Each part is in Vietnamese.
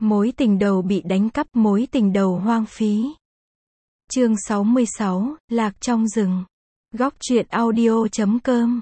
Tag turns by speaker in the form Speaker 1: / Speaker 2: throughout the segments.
Speaker 1: Mối tình đầu bị đánh cắp, mối tình đầu hoang phí. Chương 66, Lạc trong rừng. Góc truyện audio.com.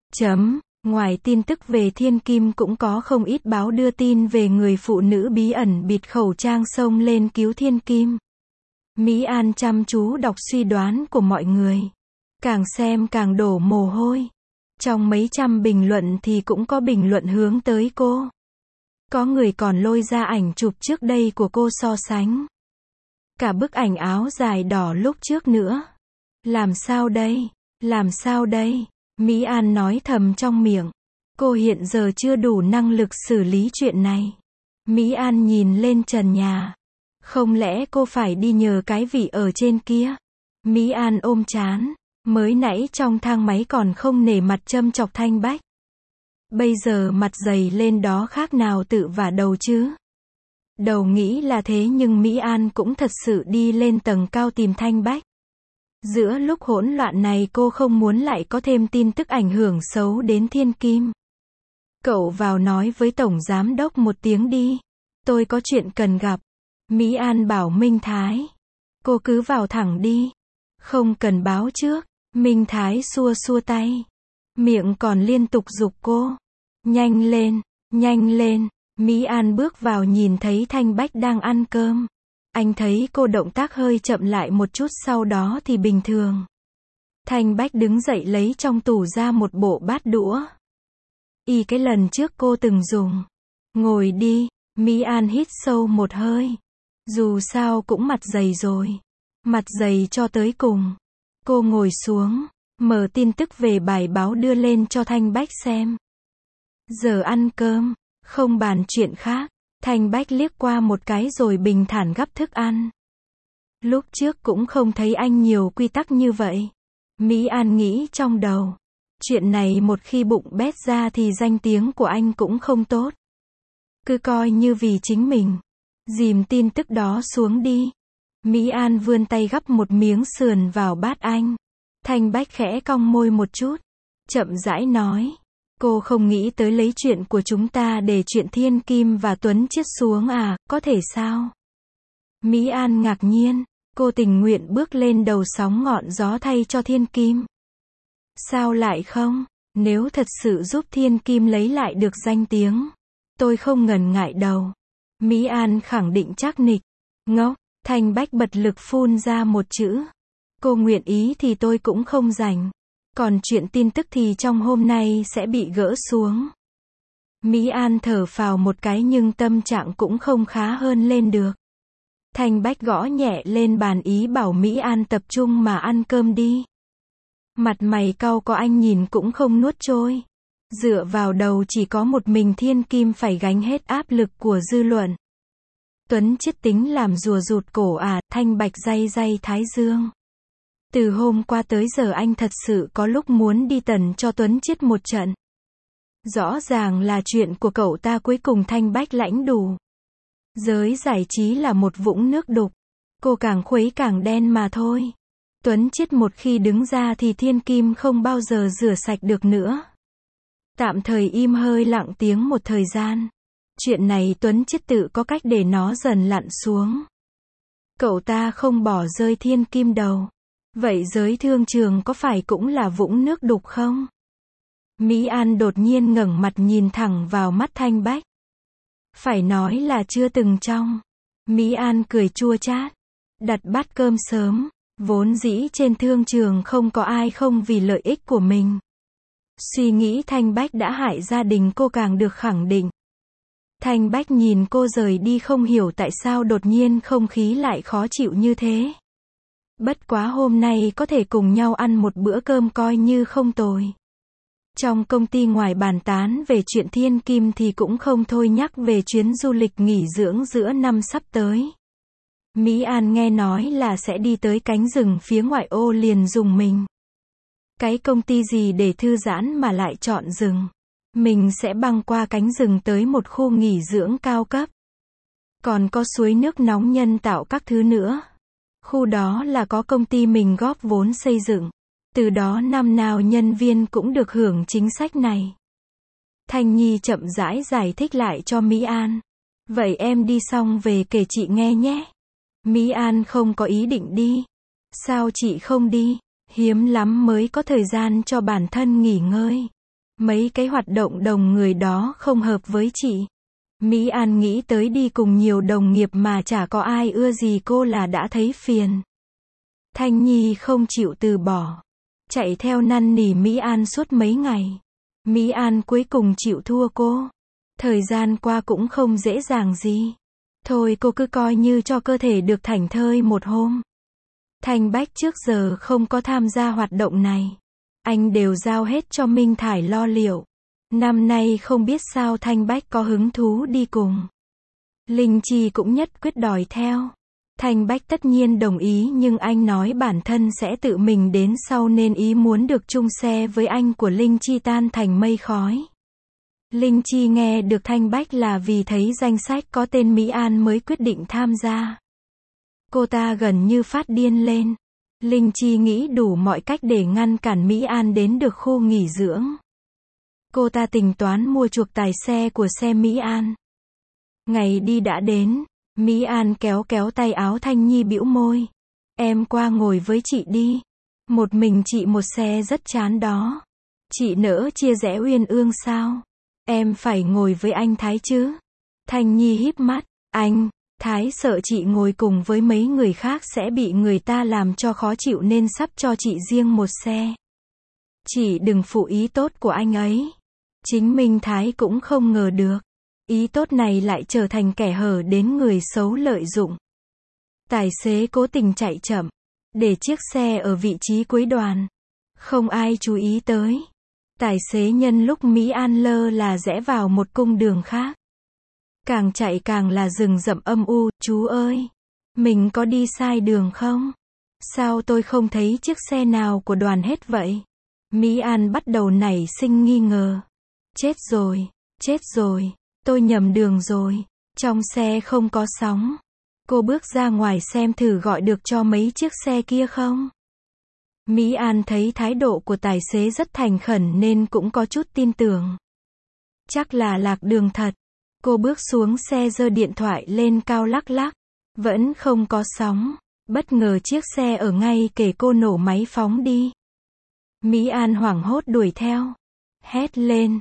Speaker 1: Ngoài tin tức về Thiên Kim cũng có không ít báo đưa tin về người phụ nữ bí ẩn bịt khẩu trang xông lên cứu Thiên Kim. Mỹ An chăm chú đọc suy đoán của mọi người. Càng xem càng đổ mồ hôi. Trong mấy trăm bình luận thì cũng có bình luận hướng tới cô. Có người còn lôi ra ảnh chụp trước đây của cô so sánh. Cả bức ảnh áo dài đỏ lúc trước nữa. Làm sao đây? Làm sao đây? Mỹ An nói thầm trong miệng. Cô hiện giờ chưa đủ năng lực xử lý chuyện này. Mỹ An nhìn lên trần nhà. Không lẽ cô phải đi nhờ cái vị ở trên kia? Mỹ An ôm trán. Mới nãy trong thang máy còn không nể mặt châm chọc Thanh Bách. Bây giờ mặt dày lên đó khác nào tự vả đầu chứ? Đầu nghĩ là thế nhưng Mỹ An cũng thật sự đi lên tầng cao tìm Thanh Bách. Giữa lúc hỗn loạn này cô không muốn lại có thêm tin tức ảnh hưởng xấu đến Thiên Kim. Cậu vào nói với Tổng Giám Đốc một tiếng đi. Tôi có chuyện cần gặp. Mỹ An bảo Minh Thái. Cô cứ vào thẳng đi. Không cần báo trước. Minh Thái xua xua tay. Miệng còn liên tục giục cô. Nhanh lên, nhanh lên. Mỹ An bước vào nhìn thấy Thanh Bách đang ăn cơm. Anh thấy cô động tác hơi chậm lại một chút sau đó thì bình thường. Thanh Bách đứng dậy lấy trong tủ ra một bộ bát đũa. Y cái lần trước cô từng dùng. Ngồi đi, Mỹ An hít sâu một hơi. Dù sao cũng mặt dày rồi. Mặt dày cho tới cùng. Cô ngồi xuống, mở tin tức về bài báo đưa lên cho Thanh Bách xem. Giờ ăn cơm, không bàn chuyện khác. Thanh Bách liếc qua một cái rồi bình thản gắp thức ăn. Lúc trước cũng không thấy anh nhiều quy tắc như vậy. Mỹ An nghĩ trong đầu. Chuyện này một khi bụng bét ra thì danh tiếng của anh cũng không tốt. Cứ coi như vì chính mình. Dìm tin tức đó xuống đi. Mỹ An vươn tay gắp một miếng sườn vào bát anh. Thanh Bách khẽ cong môi một chút. Chậm rãi nói. Cô không nghĩ tới lấy chuyện của chúng ta để chuyện Thiên Kim và Tuấn Chiết xuống à, có thể sao? Mỹ An ngạc nhiên. Cô tình nguyện bước lên đầu sóng ngọn gió thay cho Thiên Kim. Sao lại không? Nếu thật sự giúp Thiên Kim lấy lại được danh tiếng, tôi không ngần ngại đâu. Mỹ An khẳng định chắc nịch. Ngốc. Thanh Bách bật lực phun ra một chữ. Cô nguyện ý thì tôi cũng không rảnh. Còn chuyện tin tức thì trong hôm nay sẽ bị gỡ xuống. Mỹ An thở phào một cái nhưng tâm trạng cũng không khá hơn lên được. Thanh Bách gõ nhẹ lên bàn ý bảo Mỹ An tập trung mà ăn cơm đi. Mặt mày cau có anh nhìn cũng không nuốt trôi. Dựa vào đầu chỉ có một mình Thiên Kim phải gánh hết áp lực của dư luận. Tuấn Chiết tính làm rùa rụt cổ à, Thanh Bạch day day thái dương. Từ hôm qua tới giờ anh thật sự có lúc muốn đi tần cho Tuấn Chiết một trận. Rõ ràng là chuyện của cậu ta cuối cùng Thanh Bách lãnh đủ. Giới giải trí là một vũng nước đục. Cô càng khuấy càng đen mà thôi. Tuấn Chiết một khi đứng ra thì Thiên Kim không bao giờ rửa sạch được nữa. Tạm thời im hơi lặng tiếng một thời gian. Chuyện này Tuấn Chiết tự có cách để nó dần lặn xuống. Cậu ta không bỏ rơi Thiên Kim đâu. Vậy giới thương trường có phải cũng là vũng nước đục không? Mỹ An đột nhiên ngẩng mặt nhìn thẳng vào mắt Thanh Bách. Phải nói là chưa từng trong. Mỹ An cười chua chát. Đặt bát cơm sớm. Vốn dĩ trên thương trường không có ai không vì lợi ích của mình. Suy nghĩ Thanh Bách đã hại gia đình cô càng được khẳng định. Thanh Bách nhìn cô rời đi không hiểu tại sao đột nhiên không khí lại khó chịu như thế. Bất quá hôm nay có thể cùng nhau ăn một bữa cơm coi như không tồi. Trong công ty ngoài bàn tán về chuyện Thiên Kim thì cũng không thôi nhắc về chuyến du lịch nghỉ dưỡng giữa năm sắp tới. Mỹ An nghe nói là sẽ đi tới cánh rừng phía ngoại ô liền dùng mình. Cái công ty gì để thư giãn mà lại chọn rừng. Mình sẽ băng qua cánh rừng tới một khu nghỉ dưỡng cao cấp. Còn có suối nước nóng nhân tạo các thứ nữa. Khu đó là có công ty mình góp vốn xây dựng. Từ đó năm nào nhân viên cũng được hưởng chính sách này. Thanh Nhi chậm rãi giải thích lại cho Mỹ An. Vậy em đi xong về kể chị nghe nhé. Mỹ An không có ý định đi. Sao chị không đi? Hiếm lắm mới có thời gian cho bản thân nghỉ ngơi. Mấy cái hoạt động đồng người đó không hợp với chị. Mỹ An nghĩ tới đi cùng nhiều đồng nghiệp mà chả có ai ưa gì cô là đã thấy phiền. Thanh Nhi không chịu từ bỏ. Chạy theo năn nỉ Mỹ An suốt mấy ngày. Mỹ An cuối cùng chịu thua cô. Thời gian qua cũng không dễ dàng gì. Thôi cô cứ coi như cho cơ thể được thảnh thơi một hôm. Thanh Bách trước giờ không có tham gia hoạt động này. Anh đều giao hết cho Minh Thải lo liệu. Năm nay không biết sao Thanh Bách có hứng thú đi cùng. Linh Chi cũng nhất quyết đòi theo. Thanh Bách tất nhiên đồng ý nhưng anh nói bản thân sẽ tự mình đến sau nên ý muốn được chung xe với anh của Linh Chi tan thành mây khói. Linh Chi nghe được Thanh Bách là vì thấy danh sách có tên Mỹ An mới quyết định tham gia. Cô ta gần như phát điên lên. Linh Chi nghĩ đủ mọi cách để ngăn cản Mỹ An đến được khu nghỉ dưỡng. Cô ta tính toán mua chuộc tài xe của xe Mỹ An. Ngày đi đã đến, Mỹ An kéo kéo tay áo Thanh Nhi bĩu môi. Em qua ngồi với chị đi. Một mình chị một xe rất chán đó. Chị nỡ chia rẽ uyên ương sao? Em phải ngồi với anh Thái chứ. Thanh Nhi híp mắt. Anh, Thái sợ chị ngồi cùng với mấy người khác sẽ bị người ta làm cho khó chịu nên sắp cho chị riêng một xe. Chị đừng phụ ý tốt của anh ấy. Chính Minh Thái cũng không ngờ được. Ý tốt này lại trở thành kẻ hở đến người xấu lợi dụng. Tài xế cố tình chạy chậm, để chiếc xe ở vị trí cuối đoàn. Không ai chú ý tới. Tài xế nhân lúc Mỹ An lơ là rẽ vào một cung đường khác. Càng chạy càng là rừng rậm âm u. Chú ơi, mình có đi sai đường không? Sao tôi không thấy chiếc xe nào của đoàn hết vậy? Mỹ An bắt đầu nảy sinh nghi ngờ. Chết rồi, tôi nhầm đường rồi. Trong xe không có sóng. Cô bước ra ngoài xem thử gọi được cho mấy chiếc xe kia không? Mỹ An thấy thái độ của tài xế rất thành khẩn nên cũng có chút tin tưởng. Chắc là lạc đường thật. Cô bước xuống xe giơ điện thoại lên cao lắc lắc. Vẫn không có sóng. Bất ngờ chiếc xe ở ngay kề cô nổ máy phóng đi. Mỹ An hoảng hốt đuổi theo. Hét lên,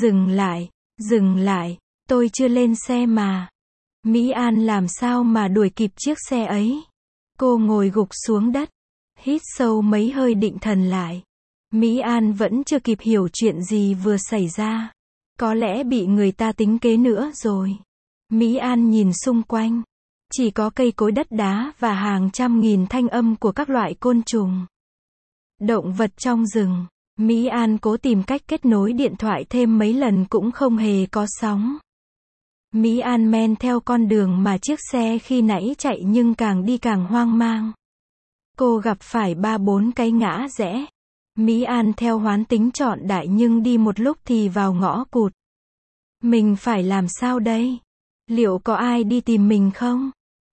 Speaker 1: dừng lại, tôi chưa lên xe mà. Mỹ An làm sao mà đuổi kịp chiếc xe ấy. Cô ngồi gục xuống đất. Hít sâu mấy hơi định thần lại. Mỹ An vẫn chưa kịp hiểu chuyện gì vừa xảy ra. Có lẽ bị người ta tính kế nữa rồi. Mỹ An nhìn xung quanh. Chỉ có cây cối đất đá và hàng trăm nghìn thanh âm của các loại côn trùng. Động vật trong rừng. Mỹ An cố tìm cách kết nối điện thoại thêm mấy lần cũng không hề có sóng. Mỹ An men theo con đường mà chiếc xe khi nãy chạy nhưng càng đi càng hoang mang. Cô gặp phải 3-4 cái ngã rẽ. Mỹ An theo hoán tính chọn đại nhưng đi một lúc thì vào ngõ cụt. Mình phải làm sao đây? Liệu có ai đi tìm mình không?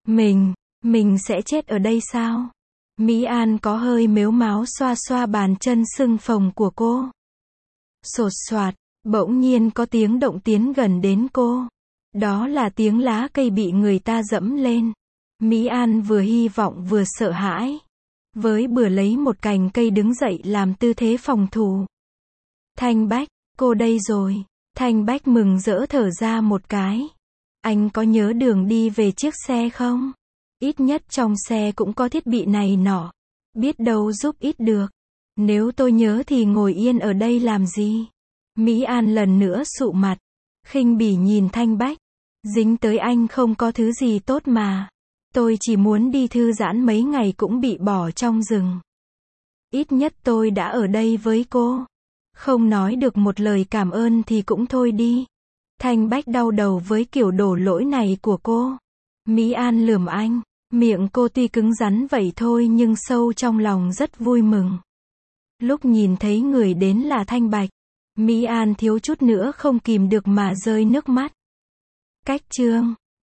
Speaker 1: Mình sẽ chết ở đây sao? Mỹ An có hơi mếu máo xoa xoa bàn chân sưng phồng của cô. Sột soạt, bỗng nhiên có tiếng động tiến gần đến cô. Đó là tiếng lá cây bị người ta dẫm lên. Mỹ An vừa hy vọng vừa sợ hãi. Với bừa lấy một cành cây đứng dậy làm tư thế phòng thủ. Thanh Bách, cô đây rồi. Thanh Bách mừng rỡ thở ra một cái. Anh có nhớ đường đi về chiếc xe không? Ít nhất trong xe cũng có thiết bị này nọ. Biết đâu giúp ít được. Nếu tôi nhớ thì ngồi yên ở đây làm gì? Mỹ An lần nữa sụ mặt. Khinh bỉ nhìn Thanh Bách. Dính tới anh không có thứ gì tốt mà. Tôi chỉ muốn đi thư giãn mấy ngày cũng bị bỏ trong rừng. Ít nhất tôi đã ở đây với cô. Không nói được một lời cảm ơn thì cũng thôi đi. Thanh Bách đau đầu với kiểu đổ lỗi này của cô. Mỹ An lườm anh. Miệng cô tuy cứng rắn vậy thôi nhưng sâu trong lòng rất vui mừng. Lúc nhìn thấy người đến là Thanh Bạch, Mỹ An thiếu chút nữa không kìm được mà rơi nước mắt. Cách chương